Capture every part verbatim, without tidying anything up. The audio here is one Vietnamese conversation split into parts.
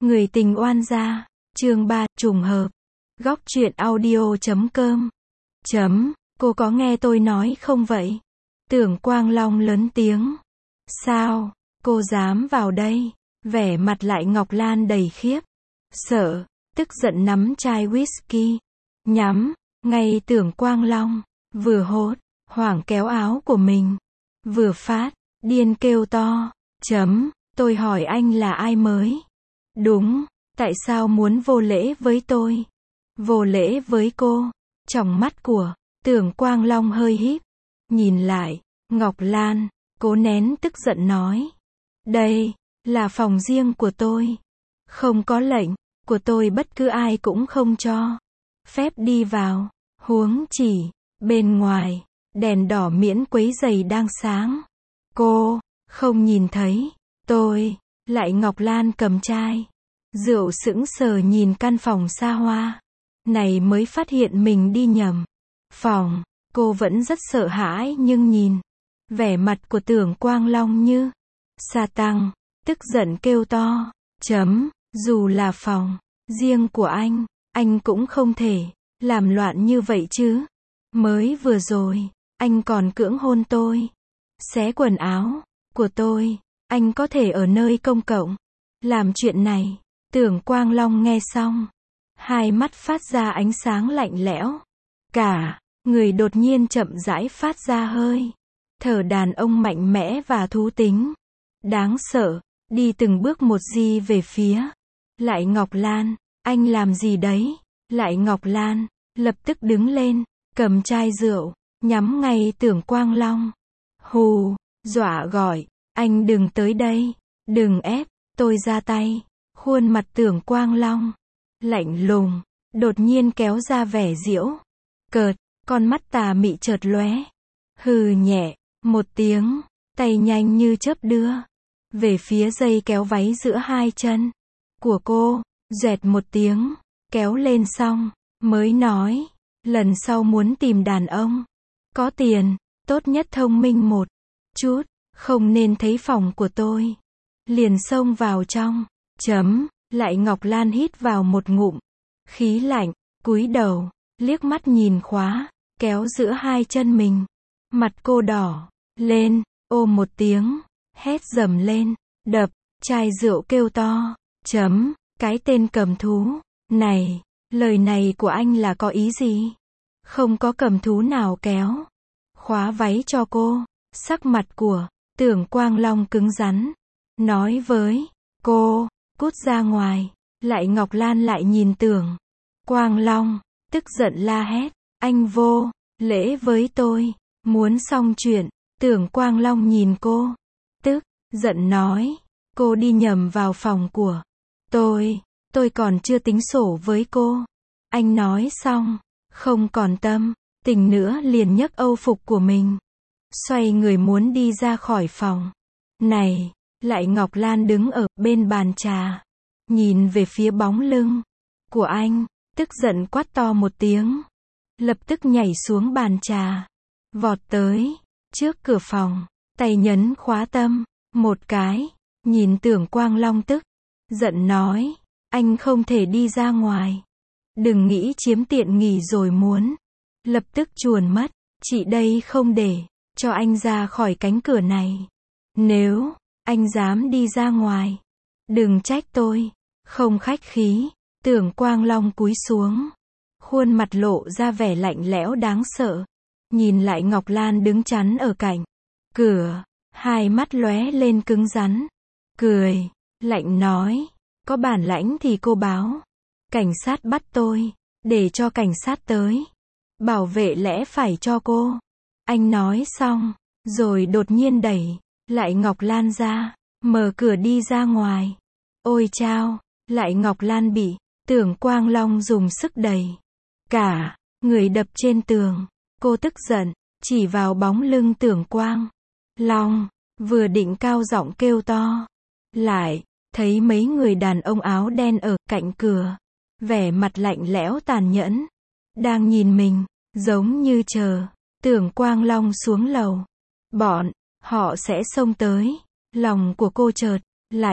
Người tình oan gia, chương ba, trùng hợp. Góc truyện audio chấm com. Chấm, cô có nghe tôi nói không vậy? Tưởng Quang Long lớn tiếng. Sao, cô dám vào đây? Vẻ mặt lại Ngọc Lan đầy khiếp sợ, tức giận nắm chai whisky, nhắm ngay Tưởng Quang Long, vừa hốt, hoảng kéo áo của mình, vừa phát, điên kêu to. Chấm, tôi hỏi anh là ai mới? Đúng, tại sao muốn vô lễ với tôi? Vô lễ với cô? Tròng mắt của Tưởng Quang Long hơi híp, nhìn lại Ngọc Lan, cố nén tức giận nói. Đây là phòng riêng của tôi. Không có lệnh của tôi bất cứ ai cũng không cho phép đi vào. Huống chỉ, bên ngoài, đèn đỏ miễn quấy rầy đang sáng. Cô không nhìn thấy tôi. Lại Ngọc Lan cầm chai rượu sững sờ nhìn căn phòng xa hoa này mới phát hiện mình đi nhầm phòng. Cô vẫn rất sợ hãi nhưng nhìn vẻ mặt của Tưởng Quang Long như sa tăng, tức giận kêu to. Chấm, dù là phòng riêng của anh, anh cũng không thể làm loạn như vậy chứ. Mới vừa rồi, anh còn cưỡng hôn tôi, xé quần áo của tôi. Anh có thể ở nơi công cộng làm chuyện này. Tưởng Quang Long nghe xong, hai mắt phát ra ánh sáng lạnh lẽo, cả người đột nhiên chậm rãi phát ra hơi thở đàn ông mạnh mẽ và thú tính, đáng sợ, đi từng bước một di về phía Lại Ngọc Lan. Anh làm gì đấy? Lại Ngọc Lan lập tức đứng lên, cầm chai rượu, nhắm ngay Tưởng Quang Long. Hù, dọa gọi, anh đừng tới đây, đừng ép tôi ra tay. Khuôn mặt Tưởng Quang Long lạnh lùng, đột nhiên kéo ra vẻ giễu cợt, con mắt tà mị chợt lóe. Hừ nhẹ một tiếng, tay nhanh như chớp đưa về phía dây kéo váy giữa hai chân của cô, dẹt một tiếng, kéo lên xong mới nói, lần sau muốn tìm đàn ông có tiền, tốt nhất thông minh một chút, không nên thấy phòng của tôi liền xông vào trong. Chấm, Lại Ngọc Lan hít vào một ngụm khí lạnh, cúi đầu, liếc mắt nhìn khóa kéo giữa hai chân mình. Mặt cô đỏ lên, ô một tiếng, hét dầm lên, đập chai rượu kêu to. Chấm, cái tên cầm thú này, lời này của anh là có ý gì? Không có cầm thú nào kéo khóa váy cho cô. Sắc mặt của Tưởng Quang Long cứng rắn, nói với cô, cút ra ngoài. Lại Ngọc Lan lại nhìn Tưởng Quang Long, tức giận la hét, anh vô lễ với tôi, muốn xong chuyện. Tưởng Quang Long nhìn cô, tức giận nói, cô đi nhầm vào phòng của tôi, tôi còn chưa tính sổ với cô. Anh nói xong, không còn tâm tình nữa liền nhấc âu phục của mình, xoay người muốn đi ra khỏi phòng này. Lại Ngọc Lan đứng ở bên bàn trà, nhìn về phía bóng lưng của anh, tức giận quát to một tiếng, lập tức nhảy xuống bàn trà, vọt tới trước cửa phòng, tay nhấn khóa tâm một cái, nhìn Tưởng Quang Long tức giận nói, anh không thể đi ra ngoài, đừng nghĩ chiếm tiện nghỉ rồi muốn lập tức chuồn mất. Chị đây không để cho anh ra khỏi cánh cửa này. Nếu anh dám đi ra ngoài, đừng trách tôi không khách khí. Tưởng Quang Long cúi xuống, khuôn mặt lộ ra vẻ lạnh lẽo đáng sợ, nhìn Lại Ngọc Lan đứng chắn ở cạnh cửa, hai mắt lóe lên cứng rắn, cười lạnh nói, có bản lãnh thì cô báo cảnh sát bắt tôi, để cho cảnh sát tới bảo vệ lẽ phải cho cô. Anh nói xong, rồi đột nhiên đẩy Lại Ngọc Lan ra, mở cửa đi ra ngoài. Ôi chao, Lại Ngọc Lan bị Tưởng Quang Long dùng sức đẩy cả người đập trên tường. Cô tức giận chỉ vào bóng lưng Tưởng Quang Long, vừa định cao giọng kêu to, lại thấy mấy người đàn ông áo đen ở cạnh cửa, vẻ mặt lạnh lẽo tàn nhẫn, đang nhìn mình, giống như chờ Tưởng Quang Long xuống lầu, bọn họ sẽ xông tới. Lòng của cô chợt lạnh,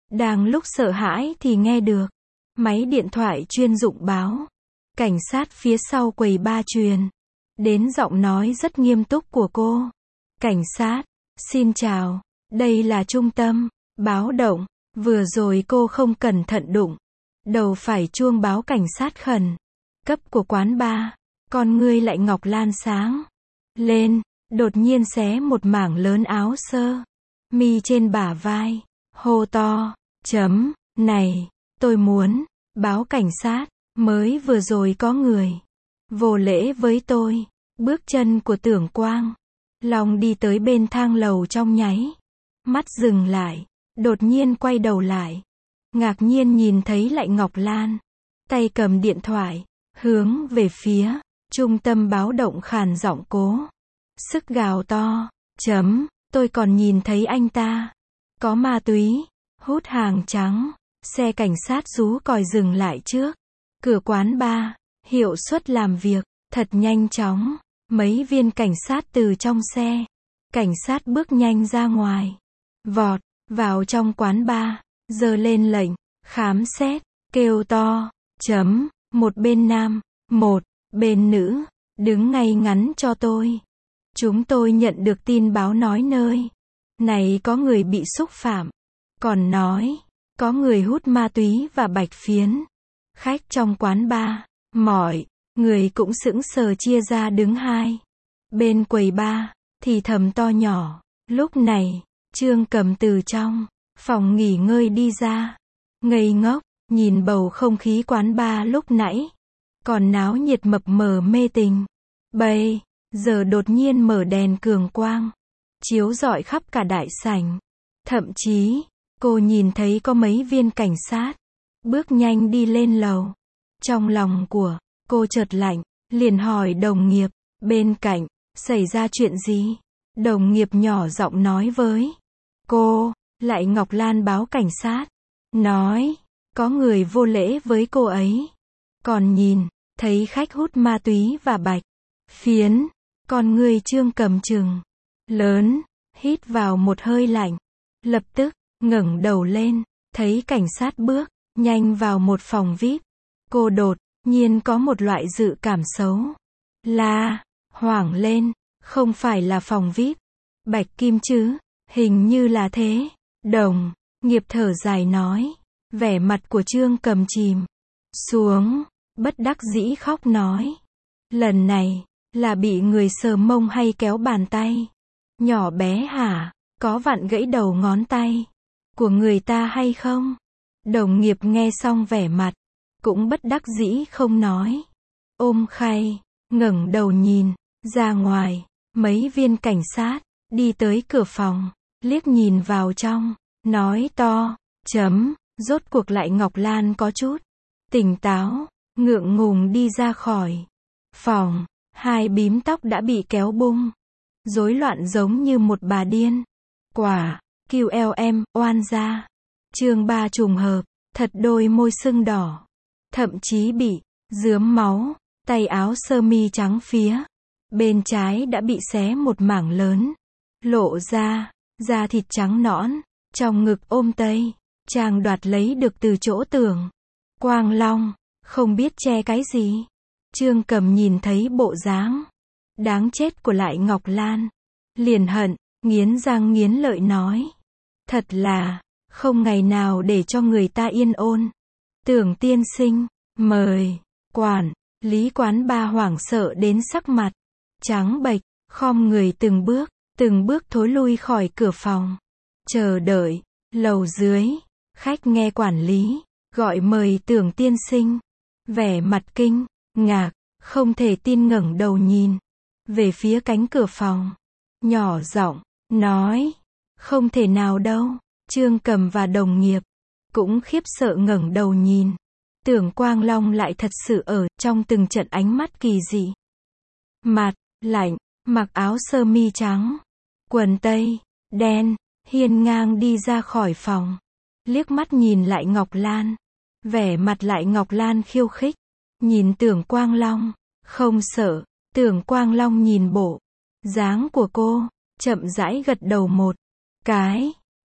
Đang lúc sợ hãi thì nghe được máy điện thoại chuyên dụng báo. Cảnh sát phía sau quầy ba truyền đến giọng nói rất nghiêm túc của cô. Cảnh sát, xin chào, đây là trung tâm báo động, vừa rồi cô không cẩn thận đụng đầu phải chuông báo cảnh sát khẩn cấp của quán bar. Con ngươi lại Ngọc Lan sáng lên, đột nhiên xé một mảng lớn áo sơ mi trên bả vai, hô to, chấm, này, tôi muốn báo cảnh sát, mới vừa rồi có người vô lễ với tôi. Bước chân của Tưởng Quang Long đi tới bên thang lầu trong nháy mắt dừng lại, đột nhiên quay đầu lại, ngạc nhiên nhìn thấy lại Ngọc Lan, tay cầm điện thoại, hướng về phía trung tâm báo động khàn giọng cố sức gào to, chấm, tôi còn nhìn thấy anh ta có ma túy, hút hàng trắng. Xe cảnh sát rú còi dừng lại trước cửa quán bar, hiệu suất làm việc thật nhanh chóng. Mấy viên cảnh sát từ trong xe cảnh sát bước nhanh ra ngoài, vọt vào trong quán bar, giơ lên lệnh khám xét, kêu to, chấm, một bên nam, một bên nữ, đứng ngay ngắn cho tôi. Chúng tôi nhận được tin báo nói nơi này có người bị xúc phạm, còn nói có người hút ma túy và bạch phiến. Khách trong quán bar, mọi người cũng sững sờ chia ra đứng hai bên quầy bar, thì thầm to nhỏ. Lúc này, Trương Cầm từ trong phòng nghỉ ngơi đi ra, ngây ngốc nhìn bầu không khí quán bar lúc nãy còn náo nhiệt mập mờ mê tình, bây giờ đột nhiên mở đèn cường quang chiếu rọi khắp cả đại sảnh. Thậm chí cô nhìn thấy có mấy viên cảnh sát bước nhanh đi lên lầu. Trong lòng của cô chợt lạnh, liền hỏi đồng nghiệp bên cạnh, xảy ra chuyện gì? Đồng nghiệp nhỏ giọng nói với cô, lại Ngọc Lan báo cảnh sát, nói có người vô lễ với cô ấy, còn nhìn thấy khách hút ma túy và bạch phiến. Con người Trương Cầm trừng lớn, hít vào một hơi lạnh, lập tức ngẩng đầu lên, thấy cảnh sát bước nhanh vào một phòng vi ai pi. Cô đột nhiên có một loại dự cảm xấu, la hoảng lên, không phải là phòng vi ai pi Bạch Kim chứ, hình như là thế. Đồng nghiệp thở dài nói, vẻ mặt của Trương Cầm chìm xuống, bất đắc dĩ khóc nói, lần này là bị người sờ mông hay kéo bàn tay nhỏ bé hả? Có vặn gãy đầu ngón tay của người ta hay không? Đồng nghiệp nghe xong vẻ mặt cũng bất đắc dĩ không nói, ôm khay ngẩng đầu nhìn ra ngoài. Mấy viên cảnh sát đi tới cửa phòng, liếc nhìn vào trong, nói to, chấm, rốt cuộc lại Ngọc Lan có chút tỉnh táo, ngượng ngùng đi ra khỏi phòng. Hai bím tóc đã bị kéo bung, rối loạn giống như một bà điên. Quả, kiu eo em, oan gia. Chương ba trùng hợp, thật đôi môi sưng đỏ, thậm chí bị rướm máu, tay áo sơ mi trắng phía bên trái đã bị xé một mảng lớn, lộ ra da thịt trắng nõn, trong ngực ôm tây chàng đoạt lấy được từ chỗ Tưởng Quang Long, không biết che cái gì. Trương Cầm nhìn thấy bộ dáng đáng chết của lại Ngọc Lan, liền hận nghiến răng nghiến lợi nói, thật là không ngày nào để cho người ta yên ổn. Tưởng tiên sinh, mời. Quản lý quán bar hoảng sợ đến sắc mặt trắng bệch, khom người từng bước từng bước thối lui khỏi cửa phòng. Chờ đợi lầu dưới, khách nghe quản lý gọi mời Tưởng tiên sinh, vẻ mặt kinh ngạc, không thể tin ngẩng đầu nhìn về phía cánh cửa phòng, nhỏ giọng nói, không thể nào đâu. Trương Cầm và đồng nghiệp cũng khiếp sợ ngẩng đầu nhìn. Tưởng Quang Long lại thật sự ở trong từng trận ánh mắt kỳ dị. Mặt lạnh, mặc áo sơ mi trắng, quần tây đen, hiên ngang đi ra khỏi phòng, liếc mắt nhìn lại Ngọc Lan, vẻ mặt lại Ngọc Lan khiêu khích, nhìn Tưởng Quang Long, không sợ. Tưởng Quang Long nhìn bộ dáng của cô, chậm rãi gật đầu một cái,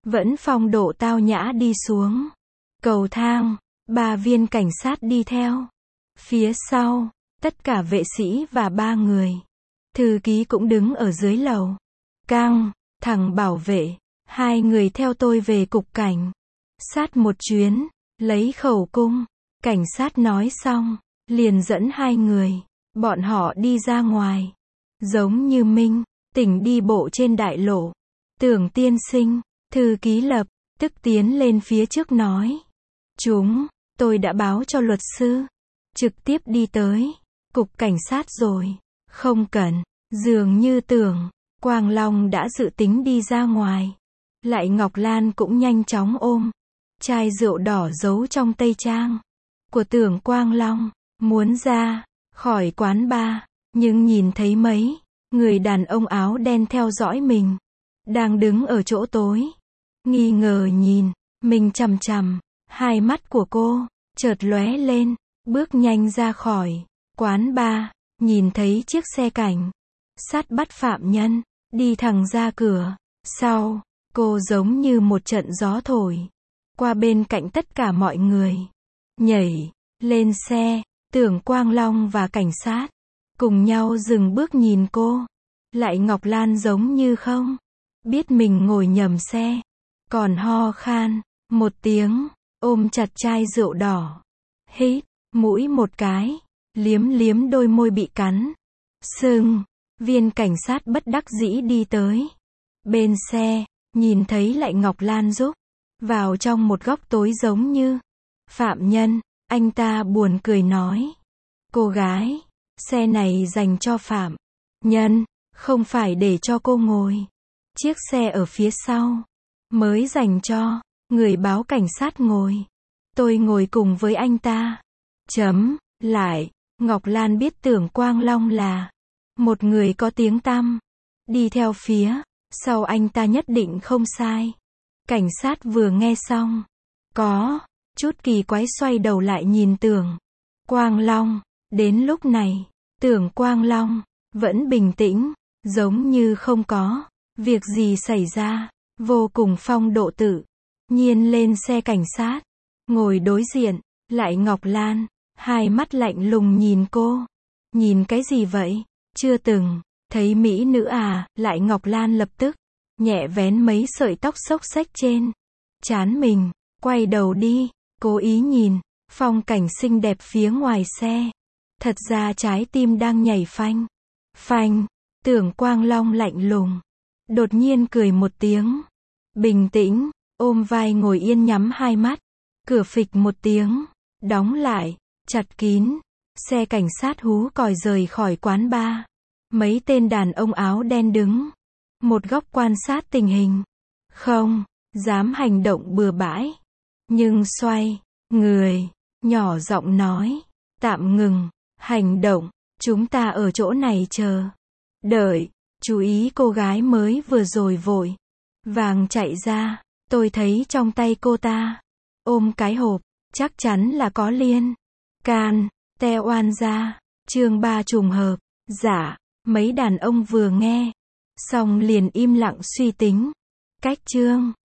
vẫn phong độ tao nhã đi xuống. Cầu thang, ba viên cảnh sát đi theo. Phía sau, tất cả vệ sĩ và ba người. Thư ký cũng đứng ở dưới lầu. Căng, thằng bảo vệ, hai người theo tôi về cục cảnh sát một chuyến, lấy khẩu cung. Cảnh sát nói xong, liền dẫn hai người, bọn họ đi ra ngoài. Giống như Minh, Tỉnh đi bộ trên đại lộ. Tưởng tiên sinh, thư ký lập, tức tiến lên phía trước nói. Chúng, tôi đã báo cho luật sư. Trực tiếp đi tới, cục cảnh sát rồi. Không cần, dường như Tưởng Quang Long đã dự tính đi ra ngoài. Lại Ngọc Lan cũng nhanh chóng ôm chai rượu đỏ giấu trong tây trang của Tưởng Quang Long, muốn ra khỏi quán bar, nhưng nhìn thấy mấy người đàn ông áo đen theo dõi mình, đang đứng ở chỗ tối, nghi ngờ nhìn mình chằm chằm. Hai mắt của cô chợt lóe lên, bước nhanh ra khỏi quán bar, nhìn thấy chiếc xe cảnh sát bắt phạm nhân đi thẳng ra cửa. Sau, cô giống như một trận gió thổi qua bên cạnh tất cả mọi người, nhảy lên xe. Tưởng Quang Long và cảnh sát cùng nhau dừng bước nhìn cô. Lại Ngọc Lan giống như không biết mình ngồi nhầm xe, còn ho khan một tiếng, ôm chặt chai rượu đỏ, hít mũi một cái, liếm liếm đôi môi bị cắn sưng. Viên cảnh sát bất đắc dĩ đi tới bên xe, nhìn thấy Lại Ngọc Lan rúc vào trong một góc tối giống như phạm nhân. Anh ta buồn cười nói, cô gái, xe này dành cho phạm nhân, không phải để cho cô ngồi. Chiếc xe ở phía sau mới dành cho người báo cảnh sát ngồi. Tôi ngồi cùng với anh ta. Chấm. Lại Ngọc Lan biết Tưởng Quang Long là một người có tiếng tăm, đi theo phía sau anh ta nhất định không sai. Cảnh sát vừa nghe xong, có chút kỳ quái xoay đầu lại nhìn Tưởng Quang Long. Đến lúc này, Tưởng Quang Long vẫn bình tĩnh, giống như không có việc gì xảy ra, vô cùng phong độ tự nhiên lên xe cảnh sát, ngồi đối diện Lại Ngọc Lan, hai mắt lạnh lùng nhìn cô. Nhìn cái gì vậy? Chưa từng thấy mỹ nữ à? Lại Ngọc Lan lập tức nhẹ vén mấy sợi tóc xốc xếch trên trán mình, quay đầu đi, cố ý nhìn phong cảnh xinh đẹp phía ngoài xe. Thật ra trái tim đang nhảy phanh phanh. Tưởng Quang Long lạnh lùng, đột nhiên cười một tiếng, bình tĩnh, ôm vai ngồi yên nhắm hai mắt. Cửa phịch một tiếng đóng lại, chặt kín. Xe cảnh sát hú còi rời khỏi quán bar. Mấy tên đàn ông áo đen đứng một góc quan sát tình hình, không dám hành động bừa bãi, nhưng xoay người, nhỏ giọng nói, tạm ngừng hành động, chúng ta ở chỗ này chờ đợi. Chú ý cô gái mới vừa rồi vội vàng chạy ra, tôi thấy trong tay cô ta ôm cái hộp, chắc chắn là có liên can te oan ra. Chương ba trùng hợp. Dạ. Mấy đàn ông vừa nghe xong liền im lặng suy tính cách chương.